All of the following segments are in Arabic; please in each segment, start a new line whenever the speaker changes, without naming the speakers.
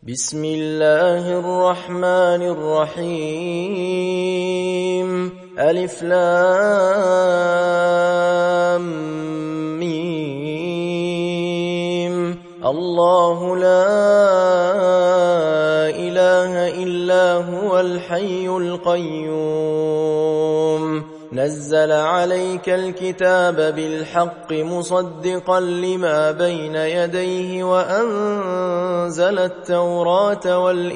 بسم الله الرحمن الرحيم ألف لام ميم الله لا إله إلا هو الحي القيوم نزل عليك الكتاب بالحق مصدقا لما بين يديه وأنزل التوراة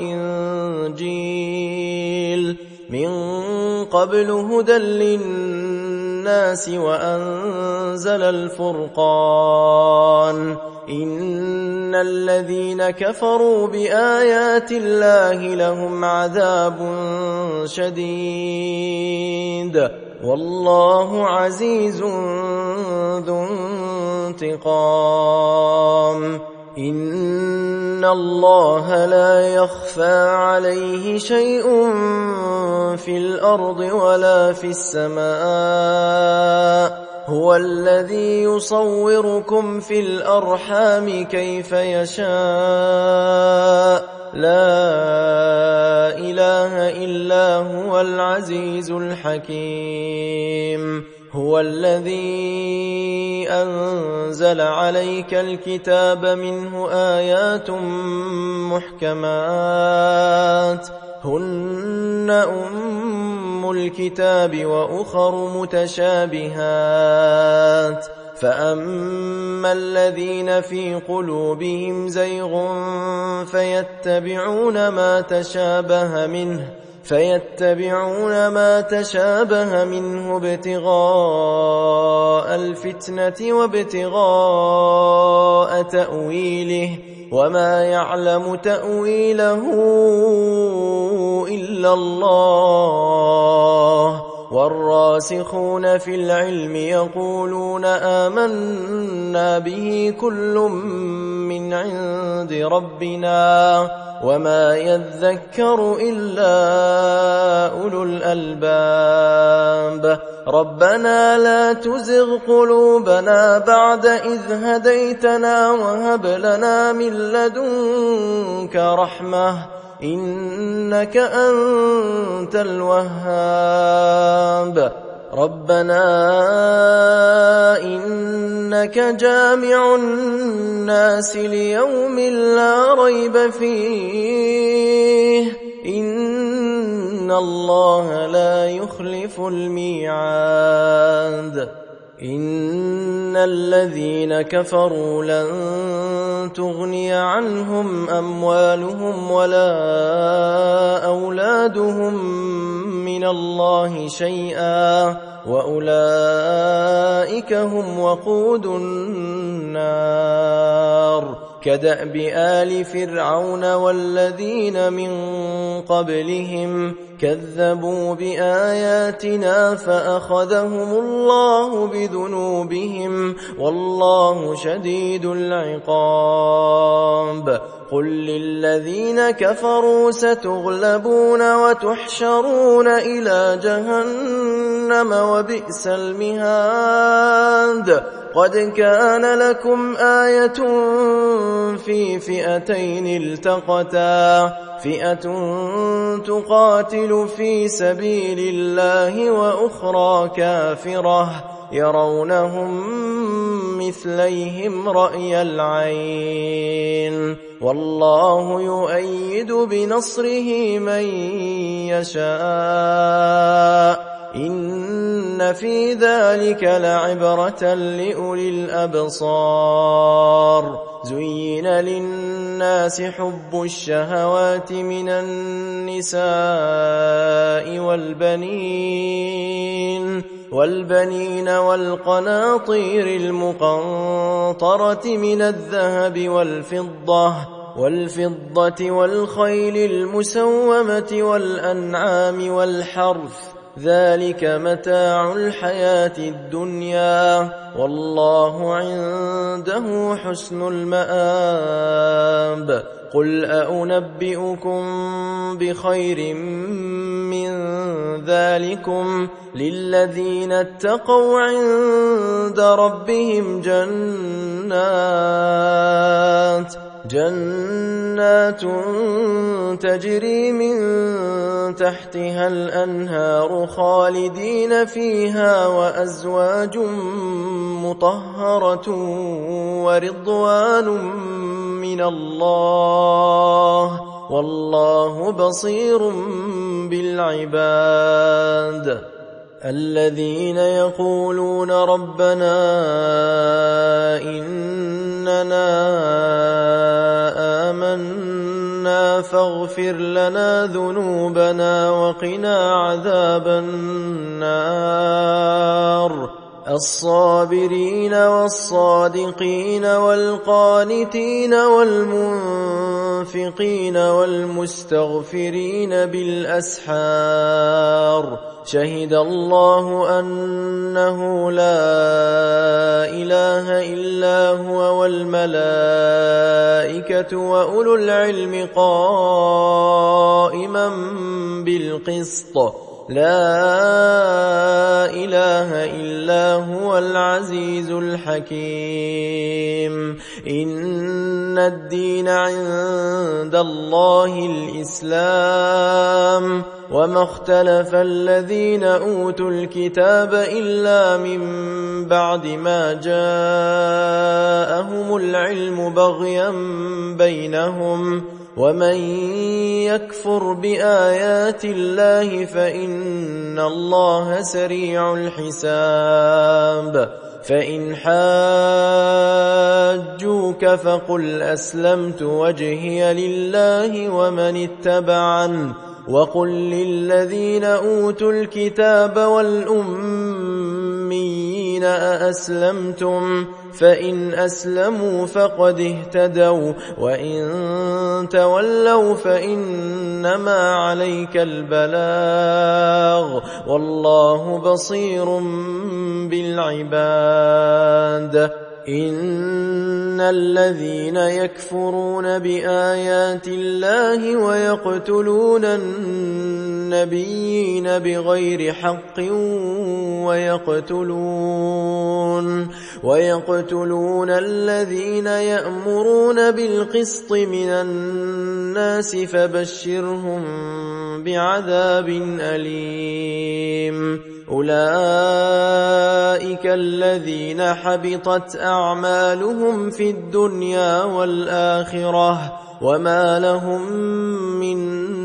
والإنجيل من قبل هدى للناس وأنزل الفرقان إن الذين كفروا بآيات الله لهم عذاب شديد والله عزيز ذو انتقام إن الله لا يخفى عليه شيء في الأرض ولا في السماء هو الذي يصوركم في الأرحام كيف يشاء لا إله إلا هو العزيز الحكيم هو الذي أنزل عليك الكتاب منه آيات محكمات هن أم الكتاب وأخر متشابهات فأما الذين في قلوبهم زيغ فيتبعون ما تشابه منه ابتغاء الفتنة وابتغاء تأويله وما يعلم تأويله إلا الله والراسخون في العلم يقولون آمنا به كل من عند ربنا وما يذكر إلا أولو الألباب ربنا لا تزغ قلوبنا بعد إذ هديتنا وهب لنا من لدنك رحمة إنك أنت الوهاب ربنا إنك جامع الناس ليوم لا ريب فيه إن الله لا يخلف الميعاد إن الذين كفروا لن تغني عنهم أموالهم ولا أولادهم من الله شيئا وأولئك هم وقود النار كدأب آل فرعون والذين من قبلهم كذبوا بآياتنا فأخذهم الله بذنوبهم والله شديد العقاب قل للذين كفروا ستغلبون وتحشرون إلى جهنم وبئس المهاد قد كان لكم آية في فئتين التقتا فئة تقاتل في سبيل الله وأخرى كافرة يرونهم مثليهم رأي العين والله يؤيد بنصره من يشاء إن في ذلك لعبرة لأولي الأبصار زين للناس حب الشهوات من النساء والبنين والقناطير المقنطرة من الذهب والفضة والخيل المسومة والأنعام والحرث ذلك متاع الحياة الدنيا والله عنده حسن المآب قل أنبئكم بخير من ذلكم للذين اتقوا عند ربهم جنات تجري من تحتها الأنهار خالدين فيها وأزواج مطهرة ورضوان من الله والله بصير بالعباد الذين يقولون ربنا إننا آمنا فاغفر لنا ذنوبنا وقنا عذاب النار الصابرين والصادقين والقانتين والمنفقين والمستغفرين بالأسحار شهد الله أنه لا إله إلا هو والملائكة وأولو العلم قائما بالقسط لا إله إلا هو العزيز الحكيم إن الدين عند الله الإسلام وما اختلف الذين أوتوا الكتاب إلا من بعد ما جاءهم العلم بغيا بينهم ومن يكفر بآيات الله فإن الله سريع الحساب فإن حاجوك فقل أسلمت وجهي لله ومن اتبعن وقل للذين أوتوا الكتاب والأميين أأسلمتم فإن أسلموا فقد اهتدوا وإن تولوا فإنما عليك البلاغ والله بصير بالعباد إن الذين يكفرون بآيات الله ويقتلون النبيين بغير حق ويقتلون الذين يأمرون بالقسط من الناس فبشرهم بعذاب أليم أولئك الذين حبطت أعمالهم في الدنيا والآخرة وما لهم من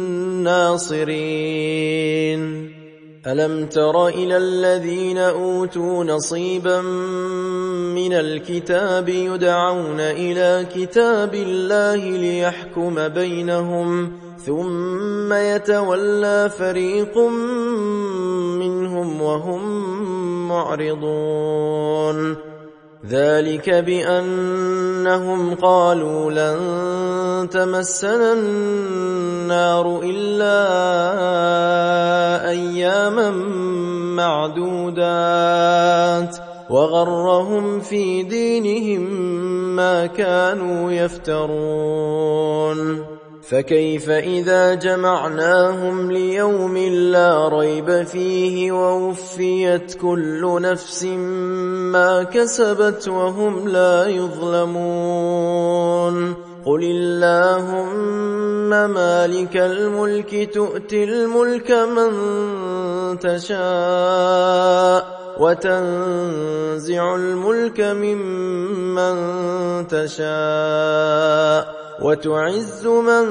ناصرين ألم تر إلى الذين أوتوا نصيبا من الكتاب يدعون إلى كتاب الله ليحكم بينهم ثم يتولى فريق منهم وهم معرضون ذلك بأنهم قالوا لن تمسنا النار إلا أياما معدودات وغرهم في دينهم ما كانوا يفترون فكيف إذا جمعناهم ليوم لا ريب فيه ووفيت كل نفس ما كسبت وهم لا يظلمون قل اللهم مالك الملك تؤتي الملك من تشاء وتنزع الملك ممن تشاء وتعز من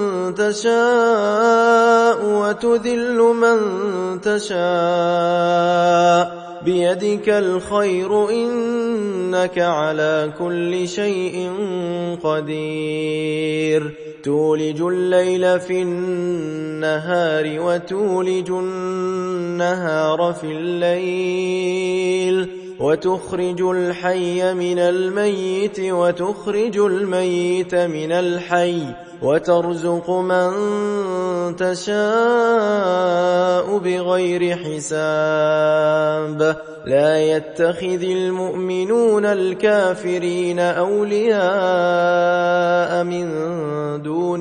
تشاء وتذل من تشاء بيدك الخير إنك على كل شيء قدير تولج الليل في النهار وتولج النهار في الليل وتخرج الحي من الميت وتخرج الميت من الحي وترزق من تشاء بغير حساب لا يتخذ المؤمنون الكافرين أولياء من دون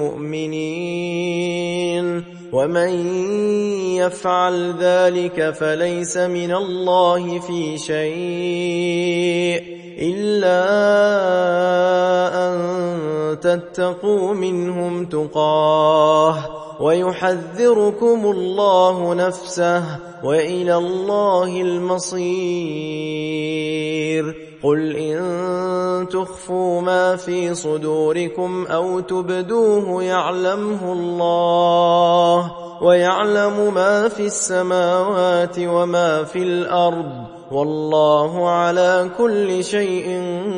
المؤمنين ومن يفعل ذلك فليس من الله في شيء إلا أن تتقوا منهم تقاه ويحذركم الله نفسه وإلى الله المصير. قل إن تخفوا ما في صدوركم أو تبدوه يعلمه الله ويعلم ما في السماوات وما في الأرض والله على كل شيء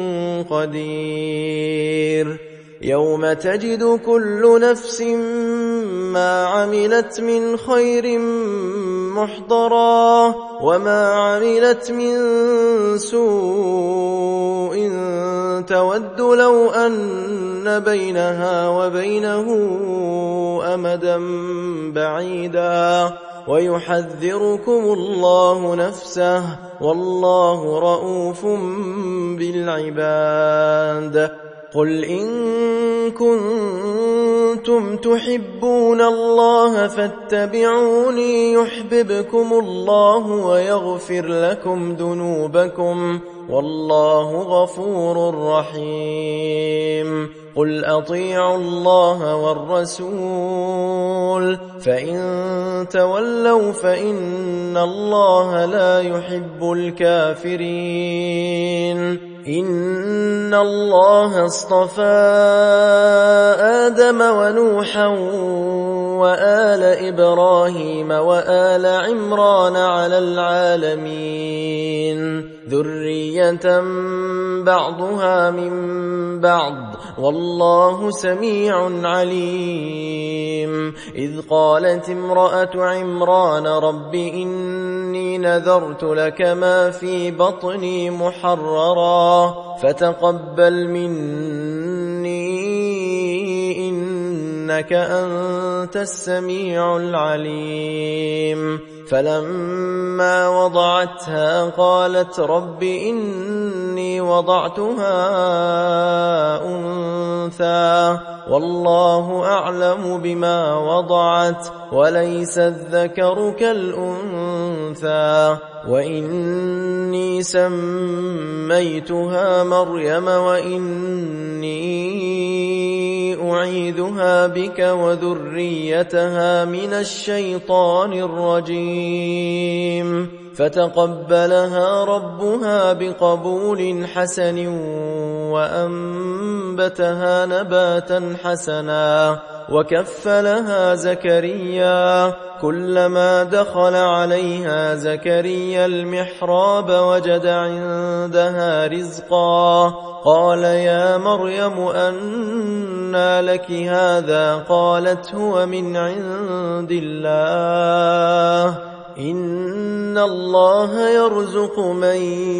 قدير. يوم تجد كل نفس ما عملت من خير محضرا وما عملت من سوء تود لو أن بينها وبينه أمدا بعيدا ويحذركم الله نفسه والله رؤوف بالعباد. قل إن كنتم تحبون الله فاتبعوني يحببكم الله ويغفر لكم ذنوبكم والله غفور رحيم. قل أطيعوا الله والرسول فإن تولوا فإن الله لا يحب الكافرين. إن الله اصطفى آدم ونوحا وآل إبراهيم وآل عمران على العالمين ذرية بعضها من بعض والله سميع عليم. إذ قالت امرأة عمران رب إني نذرت لك ما في بطني محررا فتقبل مني إنك أنت السميع العليم. فلما وضعتها قالت رب إني وضعتها أنثى والله أعلم بما وضعت وليس الذكر كالأنثى وإني سميتها مريم وإني أعيذها بك وذريتها من الشيطان الرجيم. فتقبلها ربها بقبول حسن وأنبتها نباتا حسنا وكفلها زكريا. كلما دخل عليها زكريا المحراب وجد عندها رزقا قال يا مريم أنى لك هذا قالت هو من عند الله إن الله يرزق من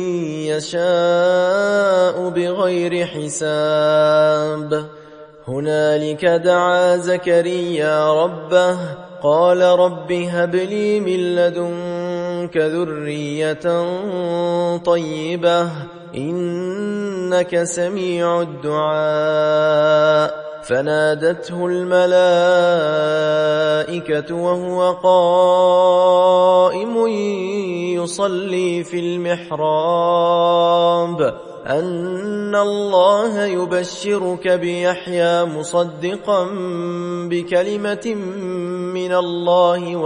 يشاء بغير حساب. هنالك دعا زكريا ربه قال رب هب لي من لدنك ذرية طيبة إنك سميع الدعاء. فنادته الملائكة وهو قائم يصلي في المحراب أن الله يبشرك بيحيى مصدقا بكلمة من الله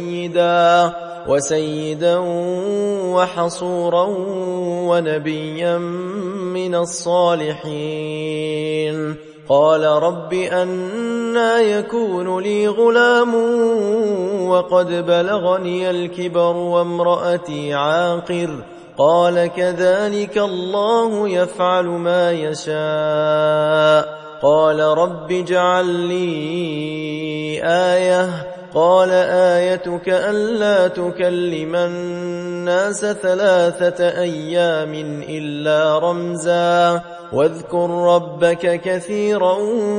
وسيدا وحصورا ونبيا من الصالحين. قال رب أنى يكون لي غلام وقد بلغني الكبر وامرأتي عاقر قال كذلك الله يفعل ما يشاء. قال رب اجعل لي آية قال آيتك ألا تكلم الناس 3 أيام إلا رمزا واذكر ربك كثيرا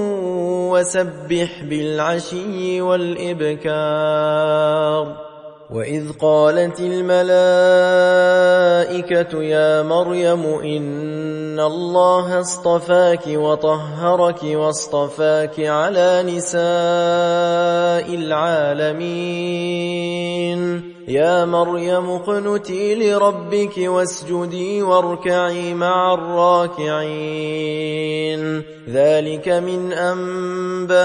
وسبح بالعشي والإبكار. وإذ قالت الملائكة يا مريم إن الله اصطفاك وطهرك واصطفاك على نساء العالمين يا مريم اقنتي لربك واسجدي واركعي مع الراكعين ذلك من أنباء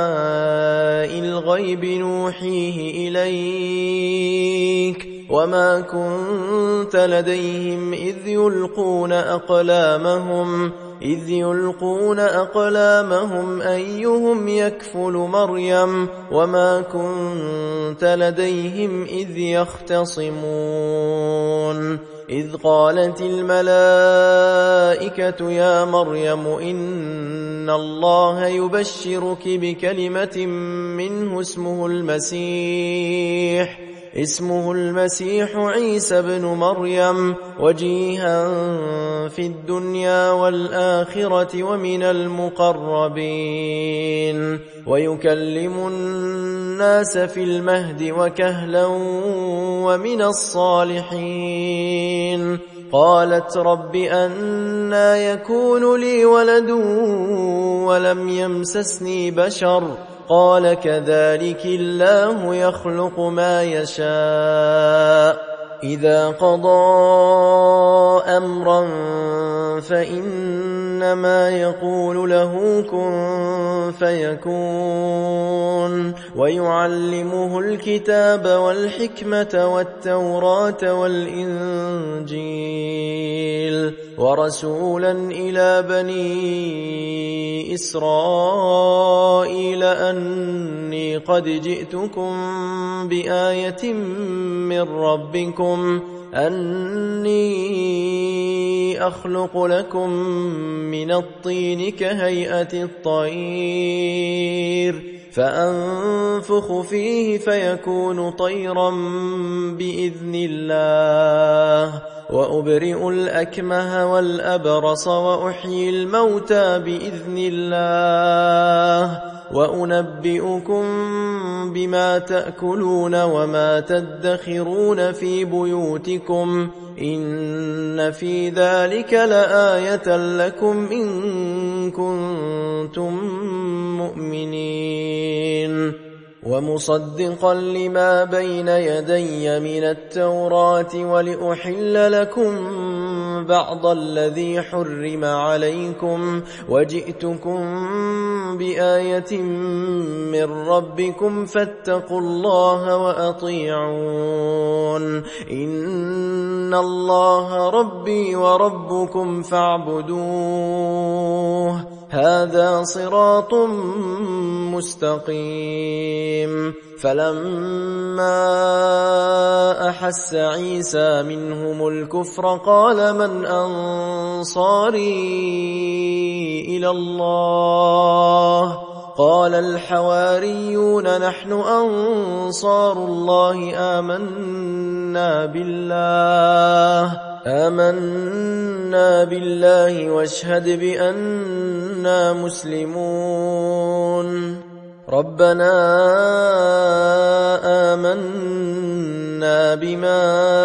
الغيب نوحيه إليك وما كنت لديهم إذ يلقون أقلامهم أيهم يكفل مريم وما كنت لديهم إذ يختصمون إذ قالت الملائكة يا مريم إن الله يبشرك بكلمة منه اسمه المسيح عيسى بن مريم وجيها في الدنيا والآخرة ومن المقربين ويكلم الناس في المهد وكهلا ومن الصالحين قالت رب أنى يكون لي ولد ولم يمسسني بشر قال كذلك الله يخلق ما يشاء إذا قضى أمرا فإنما يقول له كن فيكون ويعلمه الكتاب والحكمة والتوراة والإنجيل ورسولا إلى بني إسرائيل أني قد جئتكم بآية من ربكم أني أخلق لكم من الطين كهيئة الطير فأنفخ فيه فيكون طيرا بإذن الله وأبرئ الأكمه والأبرص وأحيي الموتى بإذن الله وأنبئكم بما تأكلون وما تدخرون في بيوتكم إن في ذلك لآية لكم إن كنتم مؤمنين ومصدقا لما بين يدي من التوراة ولأحل لكم بعض الذي حرم عليكم وجئتكم بآية من ربكم فاتقوا الله وأطيعون إن الله ربي وربكم فاعبدوه هذا صراط مستقيم فلما أحس عيسى منهم الكفر قال من أنصاري إلى الله قال الحواريون نحن أنصار الله آمنا بالله واشهد بأننا مسلمون ربنا آمنا بما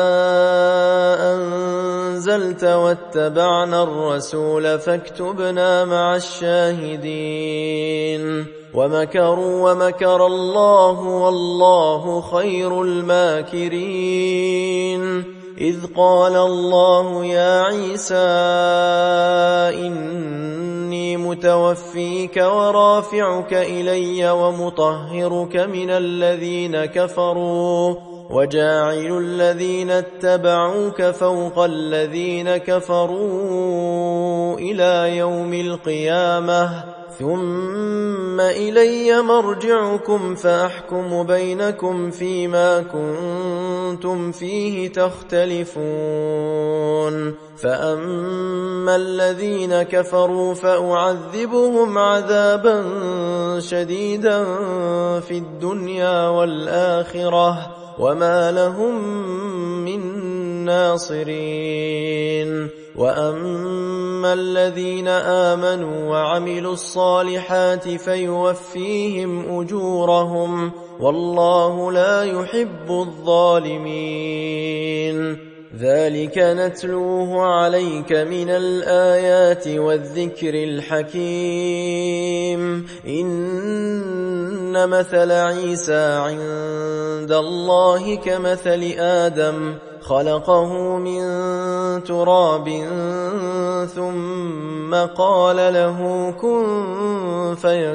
أنزلت واتبعنا الرسول فاكتبنا مع الشاهدين ومكروا ومكر الله والله خير الماكرين إذ قال الله يا عيسى إني متوفيك ورافعك إلي ومطهرك من الذين كفروا وجاعل الذين اتبعوك فوق الذين كفروا إلى يوم القيامة ثم إلي مرجعكم فأحكم بينكم فيما كنتم فيه تختلفون فأما الذين كفروا فأعذبهم عذابا شديدا في الدنيا والآخرة وما لهم من ناصرين وأما الذين آمنوا وعملوا الصالحات فيوفيهم أجورهم والله لا يحب الظالمين ذلك نتلوه عليك من الآيات والذكر الحكيم إن إن مثل عيسى عند الله كمثل آدم خلقه من تراب ثم قال له كن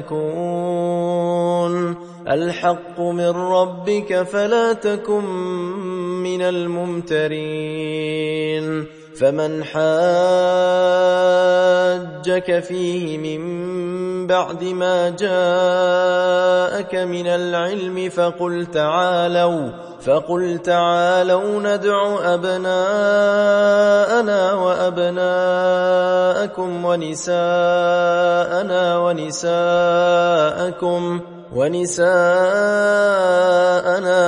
فيكون الحق من ربك فلا تكن من الممترين فمن حاجك فيه من بعد ما جاءك من العلم فقل تعالوا ندع أبناءنا وأبناءكم ونساءنا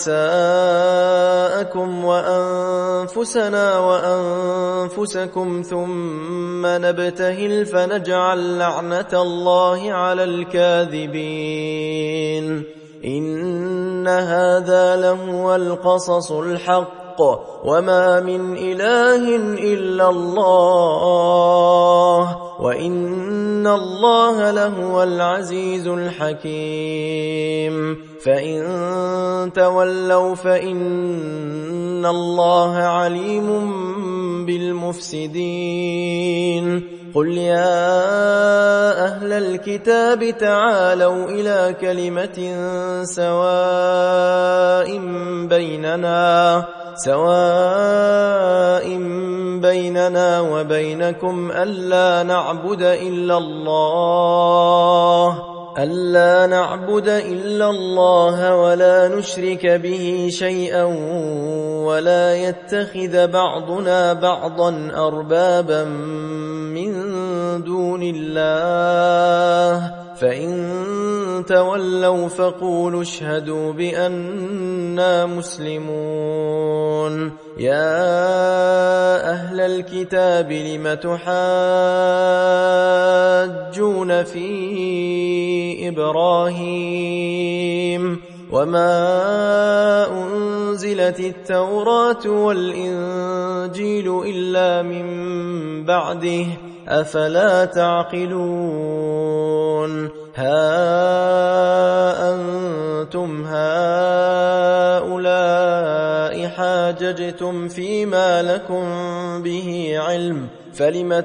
ونساءكم وأنفسنا وأنفسكم ثم نبتهل فنجعل لعنة الله على الكاذبين إن هذا لهو القصص الحق وما من إله إلا الله وإن الله لهو العزيز الحكيم فإن تولوا فإن الله عليم بالمفسدين قل يا أهل الكتاب تعالوا إلى كلمة سواء بيننا وبينكم ألا نعبد إلا الله ولا نشرك به شيئا ولا يتخذ بعضنا بعضا أربابا من دون الله فإن تولوا فقولوا اشهدوا بأننا مسلمون يا أهل الكتاب لم تحاجون في إبراهيم وما أنزلت التوراة والإنجيل إلا من بعده أفلا تعقلون ها أنتم هؤلاء حاججتم فيما لكم به علم فلم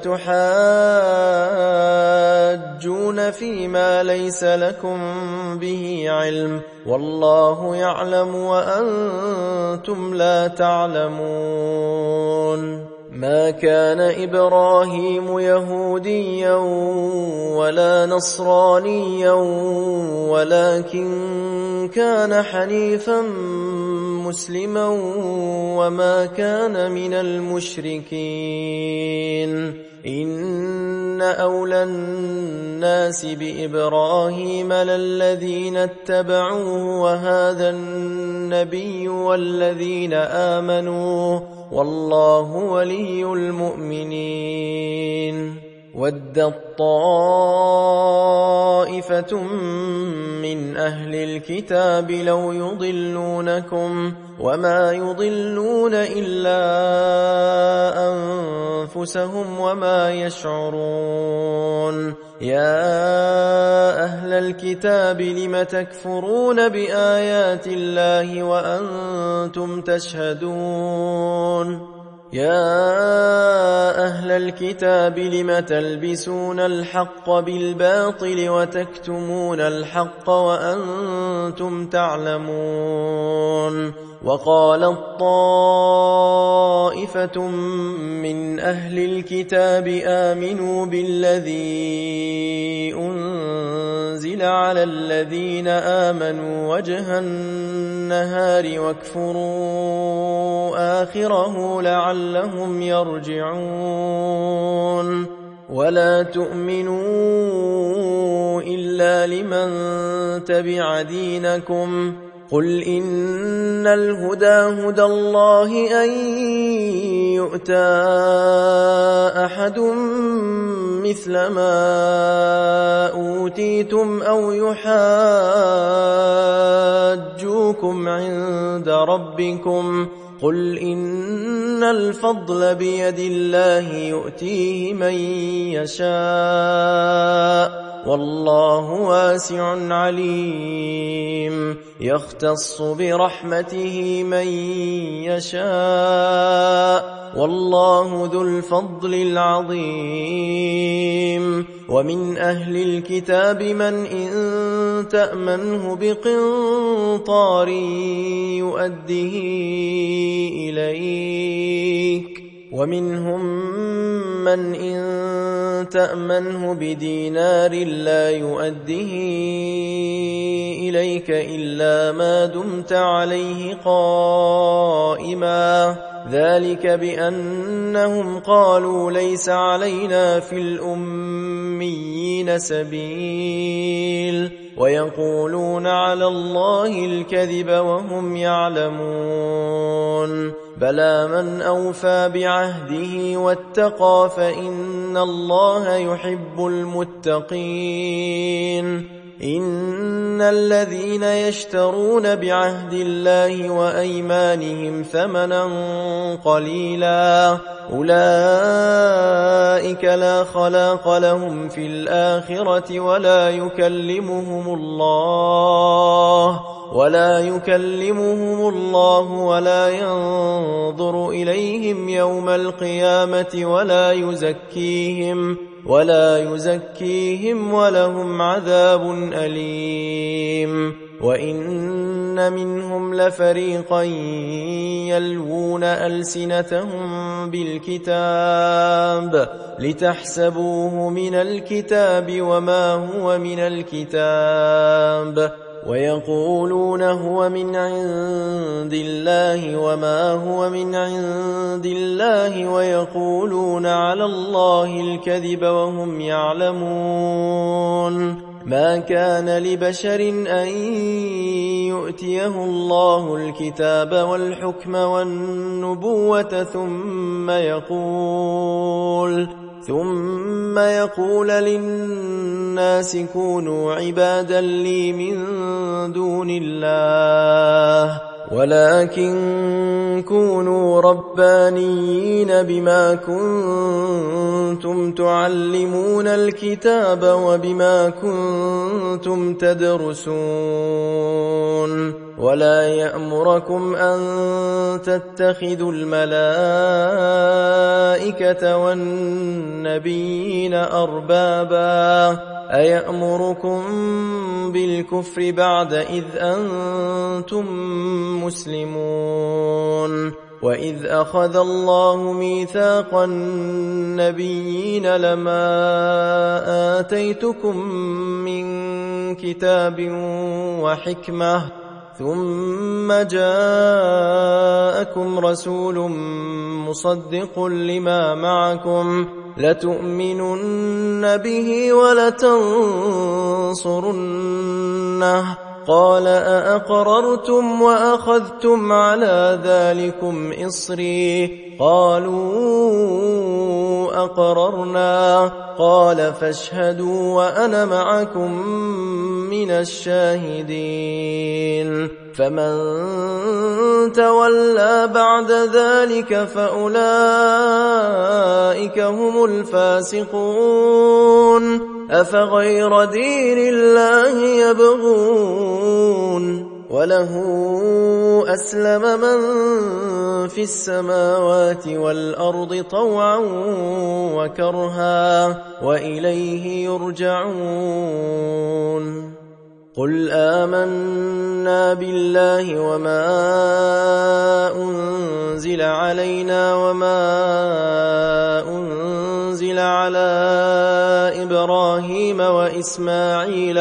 تحاجون فيما ليس لكم به علم والله يعلم وأنتم لا تعلمون ما كان إبراهيم يهوديا ولا نصرانيا ولكن كان حنيفا مسلما وما كان من المشركين إن أولى الناس بإبراهيم للذين اتبعوه وهذا النبي والذين آمنوا والله ولي المؤمنين ودت طائفة من أهل الكتاب لو يضلونكم وما يضلون إلا أنفسهم وما يشعرون يا أهل الكتاب لم تكفرون بآيات الله وأنتم تشهدون يا أهل الكتاب لم تلبسون الحق بالباطل وتكتمون الحق وأنتم تعلمون وقالت طائفة من أهل الكتاب آمنوا بالذي أنزل على الذين آمنوا وجه النهار واكفروا آخره لعلهم يرجعون ولا تؤمنوا إلا لمن تبع دينكم قل إن الهدى هدى الله أن يؤتى أحد مثل ما أوتيتم أو يحاجوكم عند ربكم قل إن الفضل بيد الله يؤتيه من يشاء والله واسع عليم يختص برحمته من يشاء والله ذو الفضل العظيم ومن أهل الكتاب من إن تأمنه بقنطار يؤده إليك ومنهم من إن تأمنه بدينار لا يؤده إليك إلا ما دمت عليه قائما ذلك بأنهم قالوا ليس علينا في الأميين سبيل ويقولون على الله الكذب وهم يعلمون بلى من أوفى بعهده واتقى فإن الله يحب المتقين إن الذين يشترون بعهد الله وأيمانهم ثمنا قليلا أولئك لا خلاق لهم في الآخرة ولا يكلمهم الله ولا ينظر إليهم يوم القيامة ولا يزكيهم ولهم عذاب أليم وإن منهم لفريقا يلوون ألسنتهم بالكتاب لتحسبوه من الكتاب وما هو من الكتاب ويقولون هو من عند الله وما هو من عند الله ويقولون على الله الكذب وهم يعلمون ما كان لبشر أن يؤتيه الله الكتاب والحكم والنبوة ثم يقول للناس كونوا عبادا لي من دون الله ولكن كونوا ربانيين بما كنتم تعلمون الكتاب وبما كنتم تدرسون ولا يأمركم أن تتخذوا الملائكة والنبيين أربابا أيأمركم بالكفر بعد إذ أنتم مسلمون وإذ أخذ الله ميثاق النبيين لما آتيتكم من كتاب وحكمة ثم جاءكم رسول مصدق لما معكم لتؤمنن به ولتنصرنه قال أأقررتم وأخذتم على ذلكم إصري قالوا أقررنا قال فاشهدوا وأنا معكم من الشاهدين فمن تولى بعد ذلك فأولئك هم الفاسقون أفغير دين الله يبغون وله أسلم من في السماوات والأرض طوعا وكرها وإليه يرجعون قل آمنا بالله وما أنزل علينا وما أنزل على إبراهيم وإسماعيل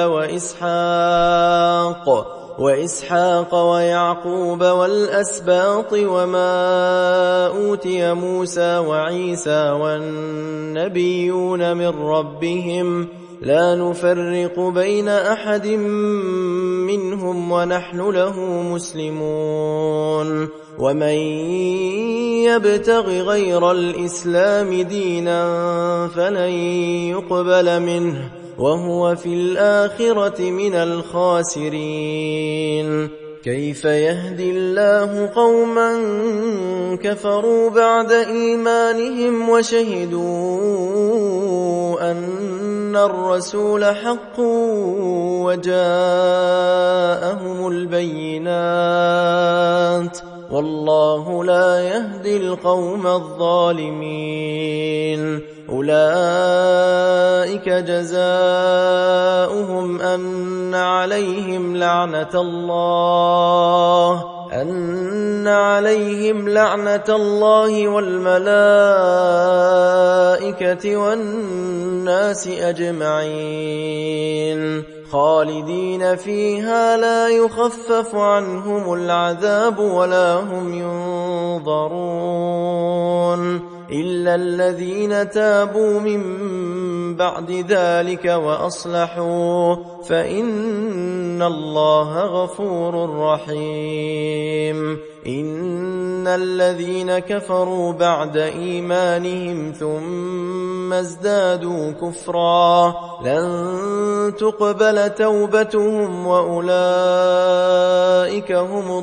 وإسحاق ويعقوب والأسباط وما أوتي موسى وعيسى والنبيون من ربهم لا نفرق بين أحد منهم ونحن له مسلمون ومن يبتغ غير الإسلام دينا فلن يقبل منه وهو في الآخرة من الخاسرين كيف يهدي الله قوما كفروا بعد إيمانهم وشهدوا أن الرسول حق وجاءهم البينات والله لا يهدي القوم الظالمين. أولئك جزاؤهم أن عليهم لعنة الله والملائكة والناس أجمعين خالدين فيها لا يخفف عنهم العذاب ولا هم ينظرون إلا الذين تابوا من بعد ذلك وأصلحوا فإن الله غفور رحيم. إن الذين كفروا بعد إيمانهم ثم ازدادوا كفرا لن تقبل توبتهم وأولئك هم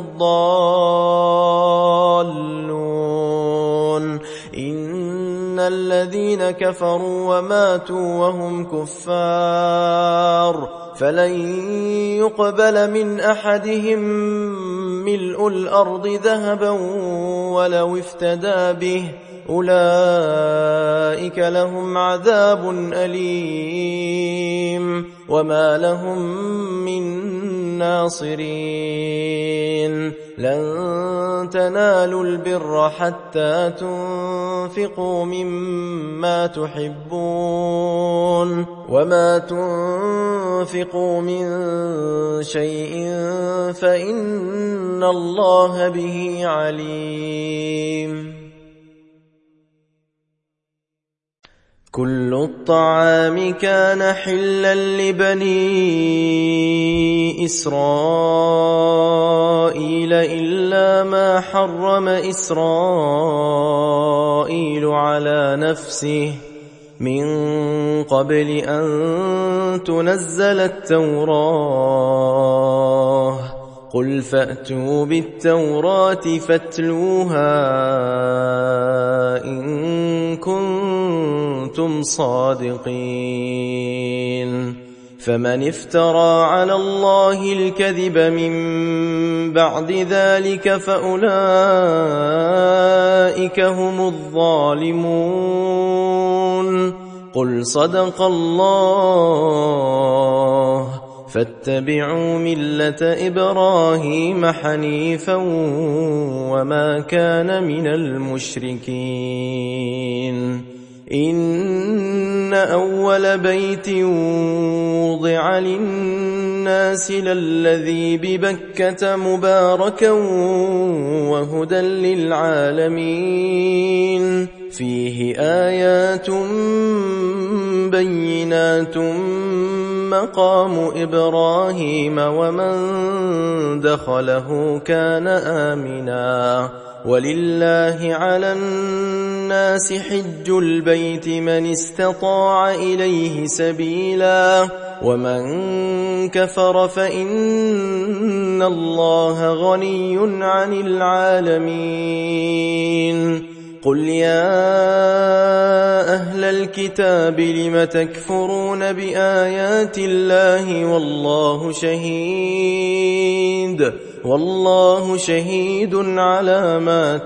الضالون. إن الذين كفروا وماتوا وهم كفار فلن يقبل من أحدهم ملء الأرض ذهبا ولو افتدى به أولئك لهم عذاب أليم وما لهم من ناصرين. لن تنالوا البر حتى تنفقوا مما تحبون وما تنفقوا من شيء فإن الله به عليم. كل الطعام كان حلا لبني إسرائيل إلا ما حرم إسرائيل على نفسه من قبل أن تنزل التوراة قل فأتوا بالتوراة فاتلوها إن كنتم صادقين. فمن افترى على الله الكذب من بعد ذلك فأولئك هم الظالمون. قل صدق الله فاتبعوا ملة إبراهيم حنيفا وما كان من المشركين. إن أول بيت وضع للناس للذي ببكة مباركا وهدى للعالمين فيه آيات بينات مقام إبراهيم ومن دخله كان آمنا ولله على الناس حج البيت من استطاع إليه سبيلا ومن كفر فإن الله غني عن العالمين. قل يا أهل الكتاب لم تكفرون بآيات الله والله شهيد على ما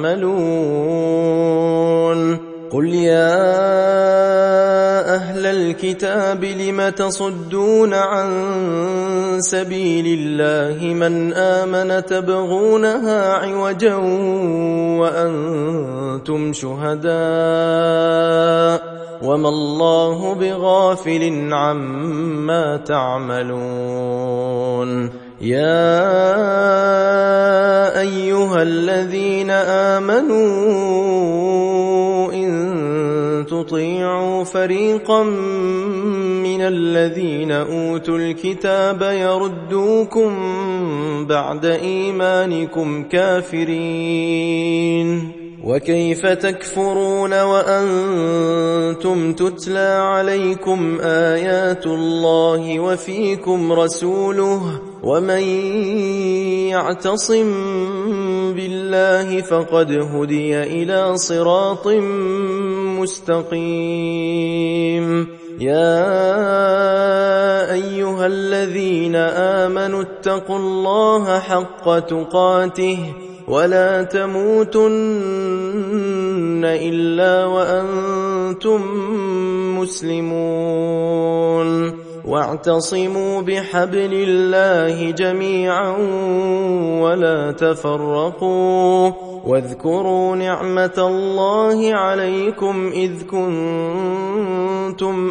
تعملون. قل يا أهل الكتاب لم تصدون عن سبيل الله من آمن تبغونها عوجا وأنتم شهداء وما الله بغافل عما تعملون. يا أيها الذين آمنوا إن تطيعوا فريقا من الذين أوتوا الكتاب يردوكم بعد إيمانكم كافرين وكيف تكفرون وأنتم تتلى عليكم آيات الله وفيكم رسوله ومن يعتصم بالله فقد هدي إلى صراط مستقيم. يا أيها الذين آمنوا اتقوا الله حق تقاته ولا تموتن إلا وأنتم مسلمون واعتصموا بحبل الله جميعا ولا تفرقوا واذكروا نعمة الله عليكم إذ كنتم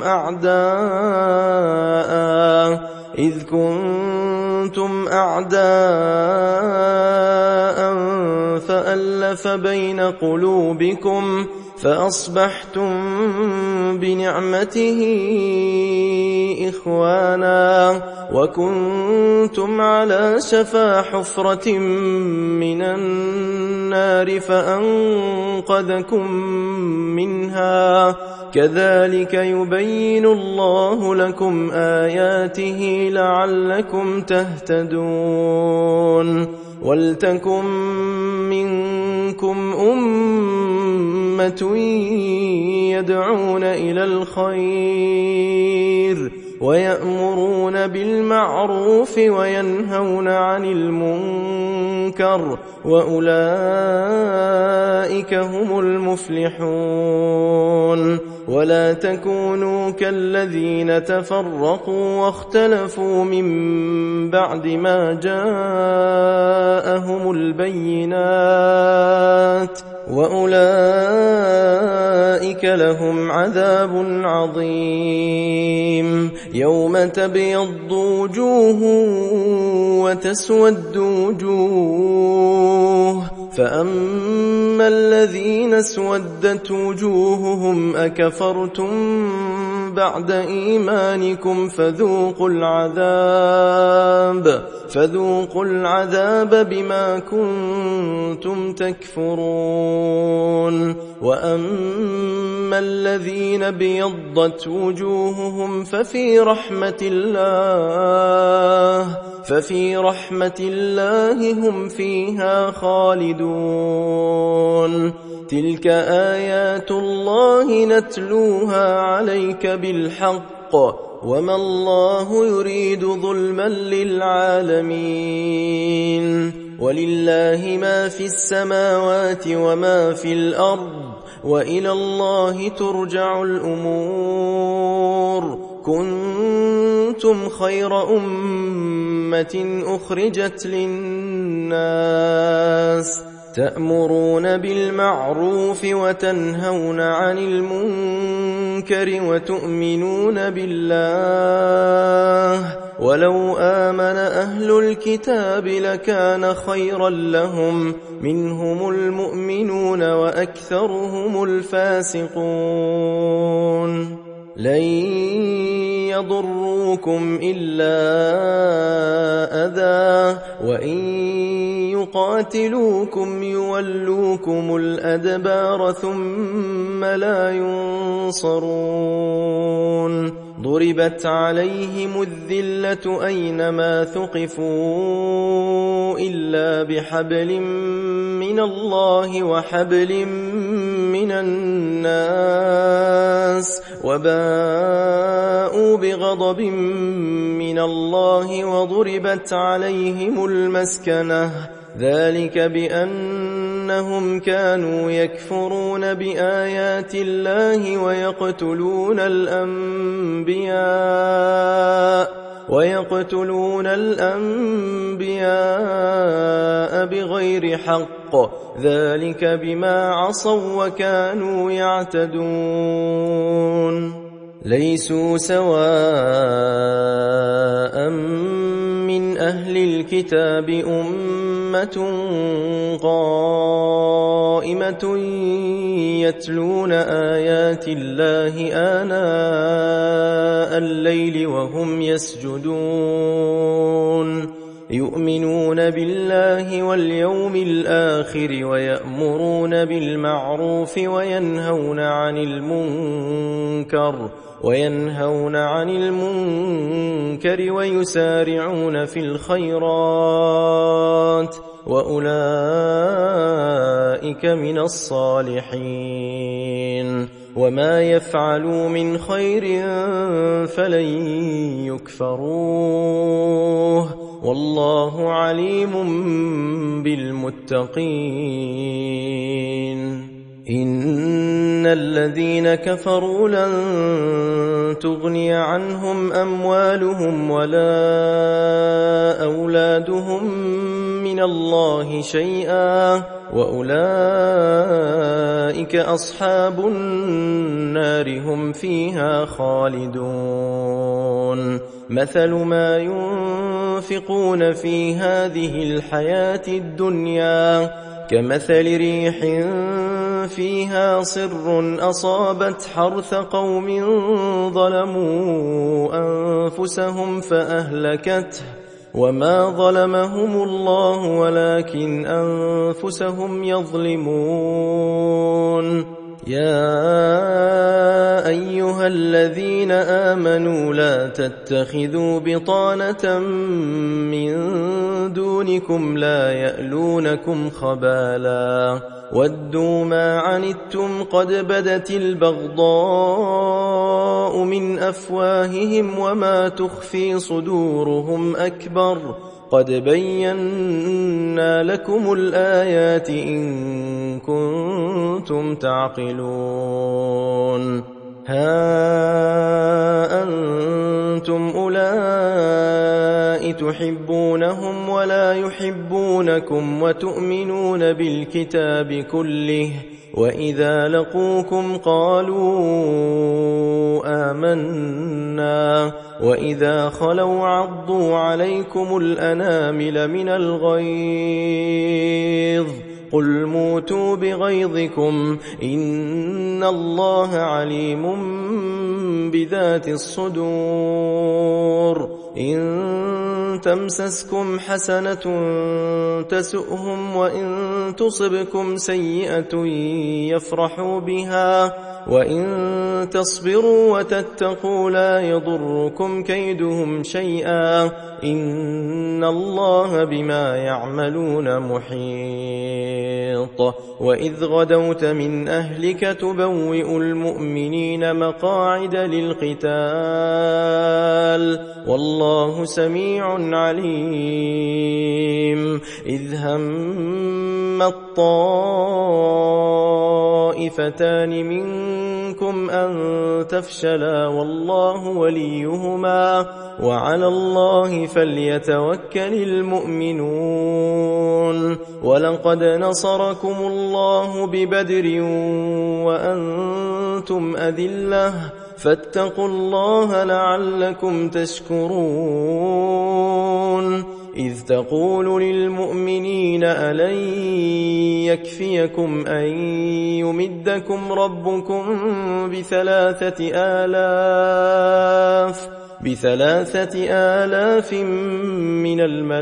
أعداء فألف بين قلوبكم فأصبحتم بنعمته إخوانا وكنتم على شفا حفرة من النار فأنقذكم منها كذلك يبين الله لكم آياته لعلكم تهتدون ولتكن منكم أمة يدعون إلى الخير ويأمرون بالمعروف وينهون عن المنكر وأولئك هم المفلحون ولا تكونوا كالذين تفرقوا واختلفوا من بعد ما جاءهم البينات وأولئك لهم عذاب عظيم يوم تبيض وجوه وتسود وجوه فأما الذين اسودت وجوههم أكفرتم بعد إيمانكم فذوقوا العذاب بما كنتم تكفرون وأما الذين بيضت وجوههم ففي رحمة الله هم فيها خالدون تلك آيات الله نتلوها عليك بالحق وما الله يريد ظلما للعالمين ولله ما في السماوات وما في الأرض وإلى الله ترجع الأمور كنتم خير أمة أخرجت للناس تأمرون بالمعروف وتنهون عن المنكر وتؤمنون بالله ولو آمن أهل الكتاب لكان خيرا لهم منهم المؤمنون وأكثرهم الفاسقون لن يضروكم إلا أذى وإن يقاتلوكم يولوكم الأدبار ثم لا ينصرون ضربت عليهم الذلة أينما ثقفوا إلا بحبل من الله وحبل من الناس وباءوا بغضب من الله وضربت عليهم المسكنة ذلك بأنهم كانوا يكفرون بآيات الله ويقتلون الأنبياء بغير حق ذلك بما عصوا وكانوا يعتدون ليسوا سواء من أهل الكتاب أمة قائمة يتلون آيات الله آناء الليل وهم يسجدون يؤمنون بالله واليوم الآخر ويأمرون بالمعروف وينهون عن المنكر ويسارعون في الخيرات وأولئك من الصالحين وما يفعلوا من خير فلن يكفروه والله عليم بالمتقين إن الذين كفروا لن تغني عنهم أموالهم ولا أولادهم من الله شيئا وأولئك أصحاب النار هم فيها خالدون مثل ما ينفقون في هذه الحياة الدنيا كمثل ريح فيها صر أصابت حرث قوم ظلموا أنفسهم فأهلكته وما ظلمهم الله ولكن أنفسهم يظلمون يا أيها الذين آمنوا لا تتخذوا بطانة من دونكم لا يألونكم خبالا ودوا ما عنتم قد بدت البغضاء من أفواههم وما تخفي صدورهم أكبر قد بينا لكم الآيات إن كنتم تعقلون ها أنتم أولئك تحبونهم ولا يحبونكم وتؤمنون بالكتاب كله وإذا لقوكم قالوا آمنا وإذا خلوا عضوا عليكم الأنامل من الغيظ قل موتوا بغيظكم إن الله عليم بذات الصدور إن تمسسكم حسنة تسؤهم وإن تصبكم سيئة يفرحوا بها وإن تصبروا وتتقوا لا يضركم كيدهم شيئا إن الله بما يعملون محيط وإذ غدوت من أهلك تبوئ المؤمنين مقاعد للقتال والله سميع عليم إذ هم الطائفتان منكم أن تفشلا والله وليهما وعلى الله فليتوكل المؤمنون ولقد نصركم الله ببدر وأنتم أذلة فاتقوا الله لعلكم تشكرون إذ تقول للمؤمنين ألن يكفيكم أن يمدكم ربكم بثلاثة آلاف من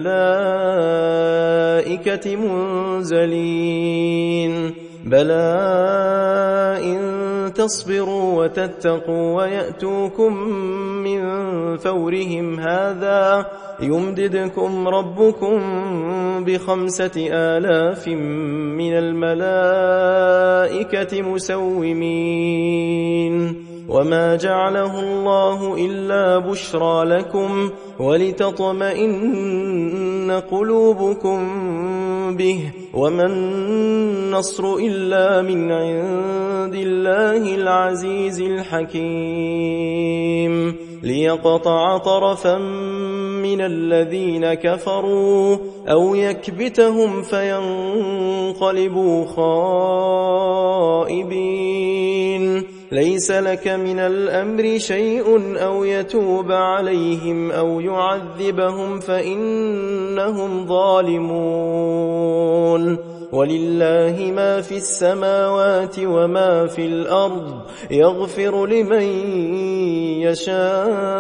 الملائكة منزلين بلى إن تصبروا وتتقوا ويأتوكم من فورهم هذا يمددكم ربكم ب5,000 من الملائكة مسومين وما جعله الله إلا بشرى لكم ولتطمئن قلوبكم به وما النصر إلا من عند الله العزيز الحكيم ليقطع طرفا من الذين كفروا أو يكبتهم فينقلبوا خائبين ليس لك من الأمر شيء أو يتوب عليهم أو يعذبهم فإنهم ظالمون ولله ما في السماوات وما في الأرض يغفر لمن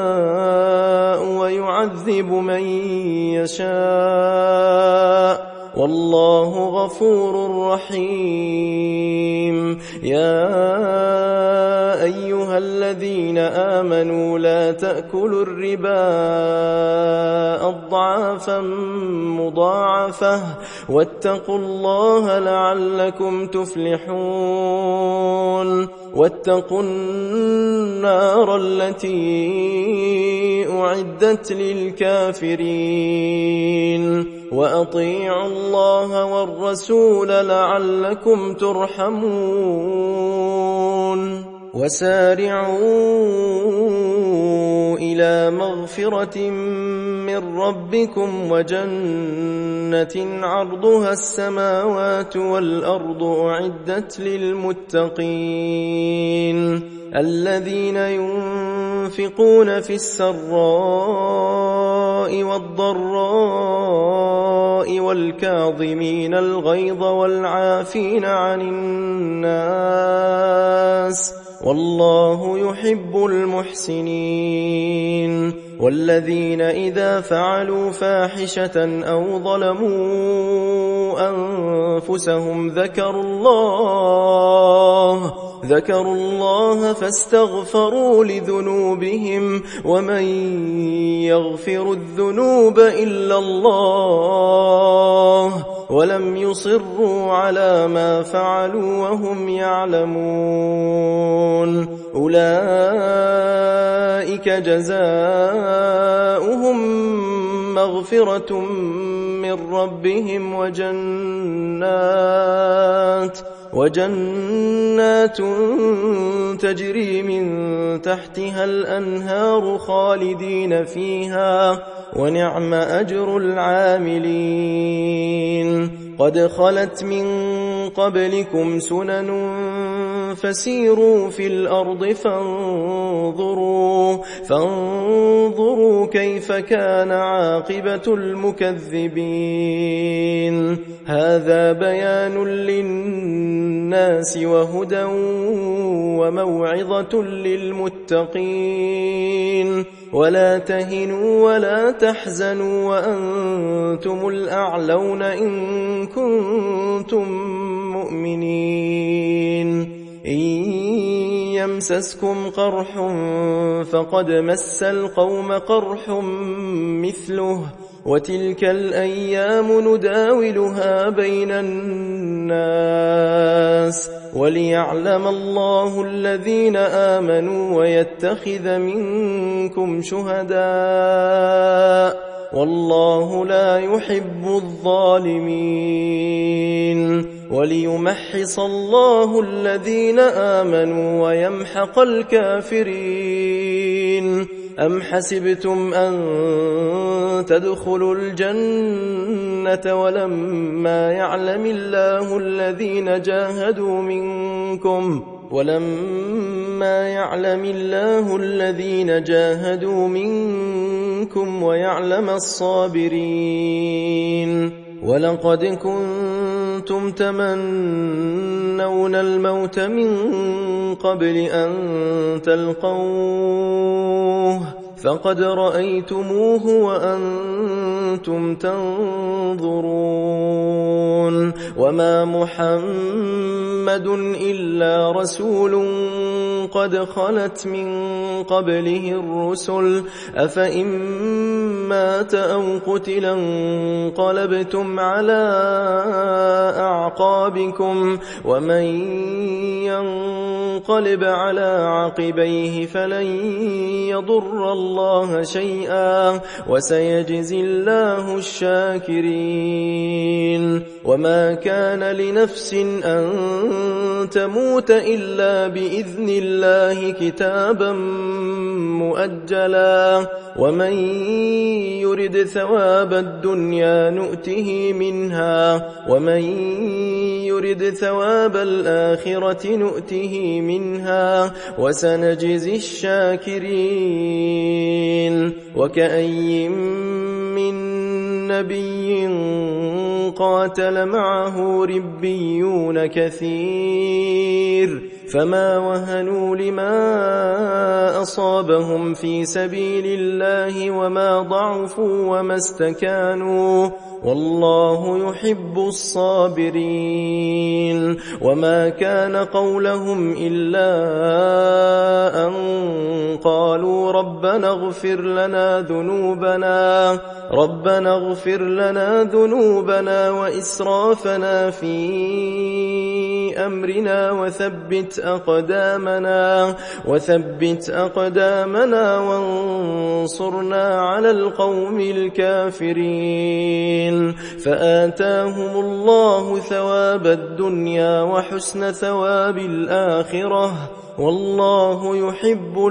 يشاء ويعذب من يشاء والله غفور رحيم. يا أيها الذين آمنوا لا تأكلوا الربا أضعافا مضاعفة واتقوا الله لعلكم تفلحون. واتقوا النار التي أعدت للكافرين وأطيعوا الله والرسول لعلكم ترحمون. وسارعوا إلى مغفرة من ربكم وجنة عرضها السماوات والأرض أعدت للمتقين الذين ينفقون في السراء والضراء والكاظمين الغيظ والعافين عن الناس والله يحب المحسنين. والذين إذا فعلوا فاحشة أو ظلموا أنفسهم ذكروا الله فاستغفروا لذنوبهم ومن يغفر الذنوب إلا الله ولم يصروا على ما فعلوا وهم يعلمون أولئك جزاؤهم مغفرة من ربهم وجنات تجري من تحتها الأنهار خالدين فيها ونعم أجر العاملين. قد خلت من قبلكم سنن فسيروا في الأرض فانظروا كيف كان عاقبة المكذبين. هذا بيان للناس وهدى وموعظة للمتقين. ولا تهنوا ولا تحزنوا وأنتم الأعلون إن كنتم مؤمنين. إن يمسسكم قرح فقد مس القوم قرح مثله وتلك الأيام نداولها بين الناس وليعلم الله الذين آمنوا ويتخذ منكم شهداء والله لا يحب الظالمين. وليمحص الله الذين آمنوا ويمحق الكافرين. أم حسبتم أن تدخلوا الجنة ولما يعلم الله الذين جاهدوا منكم ويعلم الصابرين. ولقد كنتم تمنون الموت من قبل أن تلقوه فقد رأيتموه وأنتم تنظرون. وما محمد إلا رسول قد خلت من قبله الرسل أفإن مات أو قتل انقلبتم على أعقابكم ومن ينقلب على عقبيه فلن يضر الله شيئا وسيجزي الله الشاكرين. وما كان لنفس أن تموت إلا بإذن الله كتابا مؤجلا ومن يرد ثواب الدنيا نؤته منها ومن يرد ثواب الآخرة نؤته منها وسنجزي الشاكرين. وكأي من نبي قاتل معه ربيون كثير فما وهنوا لما أصابهم في سبيل الله وما ضعفوا وما استكانوا والله يحب الصابرين وما كان قولهم إلا أن قالوا ربنا اغفر لنا ذنوبنا وإسرافنا في أمرنا وثبت أقدامنا وانصرنا على القوم الكافرين فآتاهم الله ثواب الدنيا وحسن ثواب الآخرة والله يحب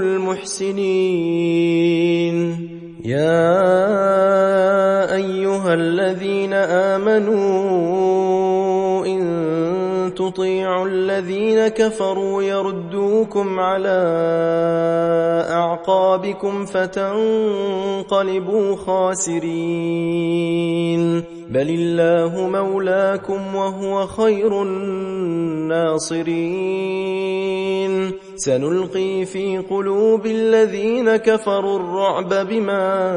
المحسنين يا أيها الذين آمنوا إن تطيعوا الذين كفروا يردوكم على أعقابكم فتنقلبوا خاسرين بل الله مولاكم وهو خير الناصرين سنلقي في قلوب الذين كفروا الرعب بما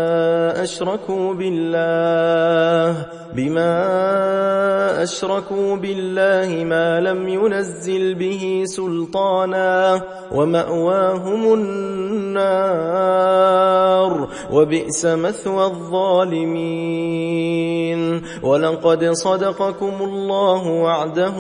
أشركوا بالله ما لم ينزل به سلطانا ومأواهم النار وبئس مثوى الظالمين ولقد صدقكم الله وعده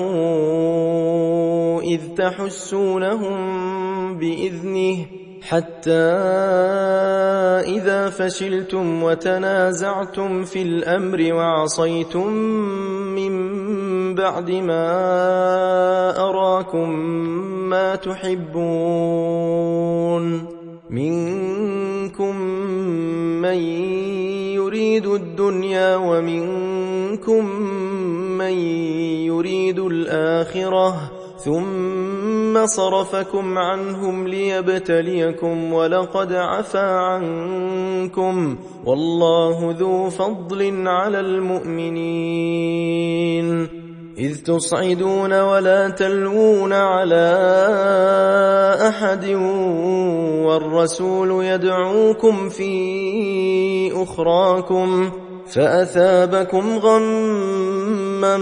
إذ تحسونهم بإذنه حتى إذا فشلتم وتنازعتم في الأمر وعصيتم من بعد ما أراكم ما تحبون منكم من يريد الدنيا ومنكم من يريد الآخرة ثم صرفكم عنهم ليبتليكم ولقد عفا عنكم والله ذو فضل على المؤمنين إذ تصعدون ولا تلوون على أحد والرسول يدعوكم في أخراكم فأثابكم غما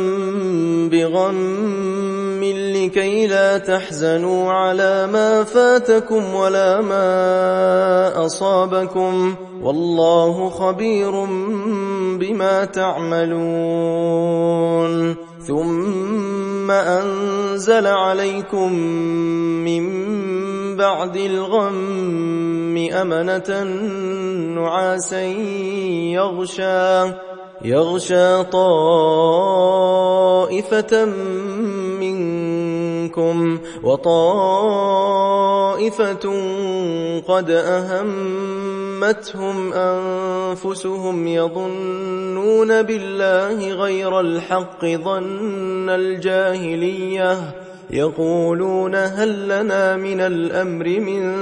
بغم لكي لا تحزنوا على ما فاتكم ولا ما أصابكم والله خبير بما تعملون ثم أنزل عليكم من بعد الغم أمنة نعاسا يغشى طائفة منكم وطائفة قد أهمتهم أنفسهم يظنون بالله غير الحق ظن الجاهلية يقولون هل لنا من الأمر من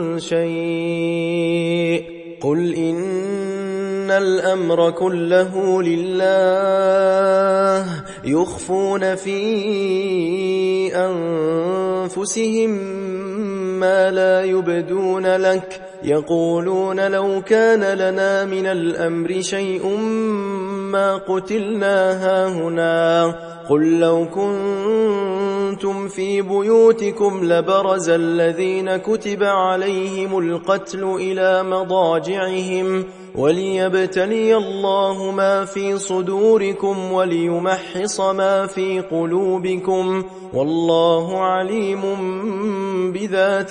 شيء قل إن الأمر كله لله يخفون في أنفسهم ما لا يبدون لك يقولون لو كان لنا من الأمر شيء ما قتلنا هاهنا قل لو كنتم في بيوتكم لبرز الذين كتب عليهم القتل إلى مضاجعهم وليبتلي الله ما في صدوركم وليمحص ما في قلوبكم والله عليم بذات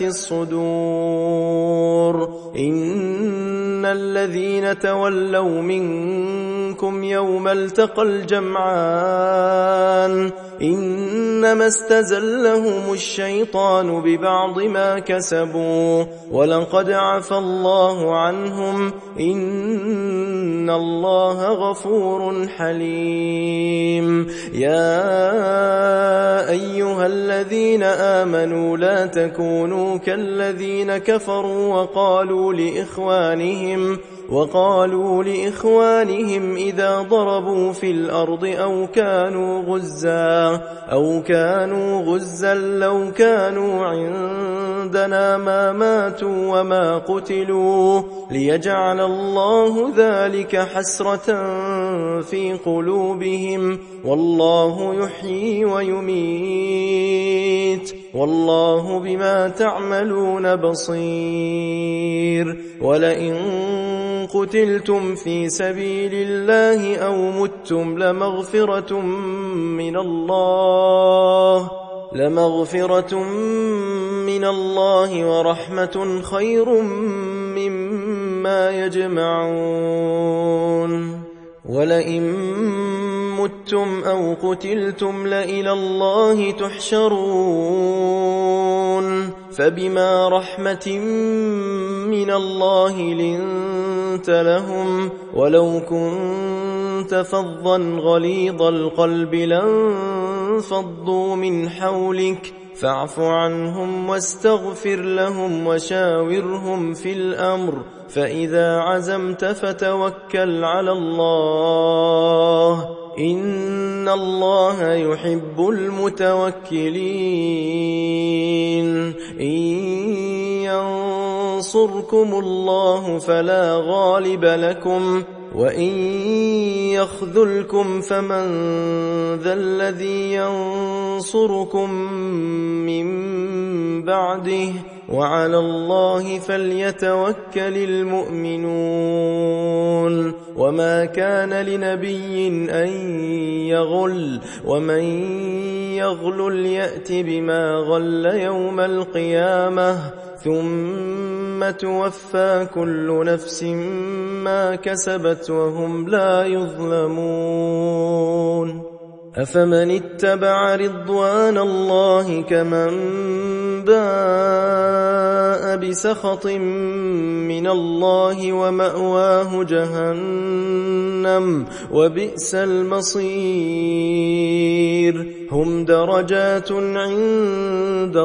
الصدور إن الذين تولوا منكم يوم التقى الجمعان إنما استزلهم الشيطان ببعض ما كسبوا ولقد عفى الله عنهم إن الله غفور حليم يا أيها الذين آمنوا لا تكونوا كالذين كفروا وقالوا وقالوا لإخوانهم إذا ضربوا في الأرض أو كانوا غزا لو كانوا عندنا ما ماتوا وما قتلوا ليجعل الله ذلك حسرة في قلوبهم والله يحيي ويميت والله بما تعملون بصير ولئن قتلتم في سبيل الله أو متم لمغفرة من الله ورحمة خير مما يجمعون ولئن متم أو قتلتم لإلى الله تحشرون فبما رحمة من الله لنت لهم ولو كنت فظا غليظ القلب لانفضوا من حولك فاعف عنهم واستغفر لهم وشاورهم في الأمر فإذا عزمت فتوكل على الله إن الله يحب المتوكلين إن ينصركم الله فلا غالب لكم وإن يخذلكم فمن ذا الذي ينصركم من بعده وعلى الله فليتوكل المؤمنون وما كان لنبي أن يغل ومن يغل يأت بما غل يوم القيامة ثم توفى كل نفس ما كسبت وهم لا يظلمون أفمن اتبع رضوان الله كمن باء بسخط من الله ومأواه جهنم وبئس المصير هم درجات عند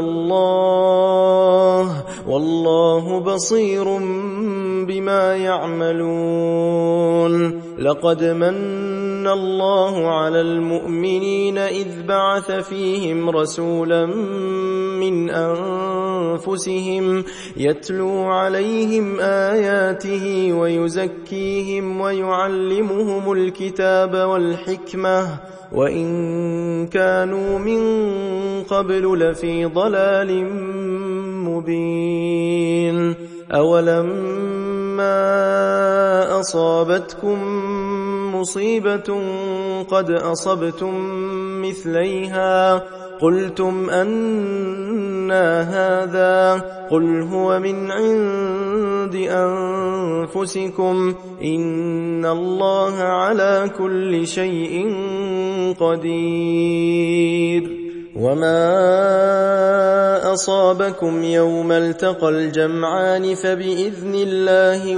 الله والله بصير بما يعملون لقد من الله على المؤمنين إذ بعث فيهم رسولا من أنفسهم يتلو عليهم آياته ويزكيهم ويعلمهم الكتاب والحكمة وإن كانوا من قبل لفي ضلال مبين أولما أصابتكم مصيبة قد أصبتم مثليها قلتم أنى هذا قل هو من عند أنفسكم إن الله على كل شيء قدير وما أصابكم يوم التقى الجمعان فبإذن الله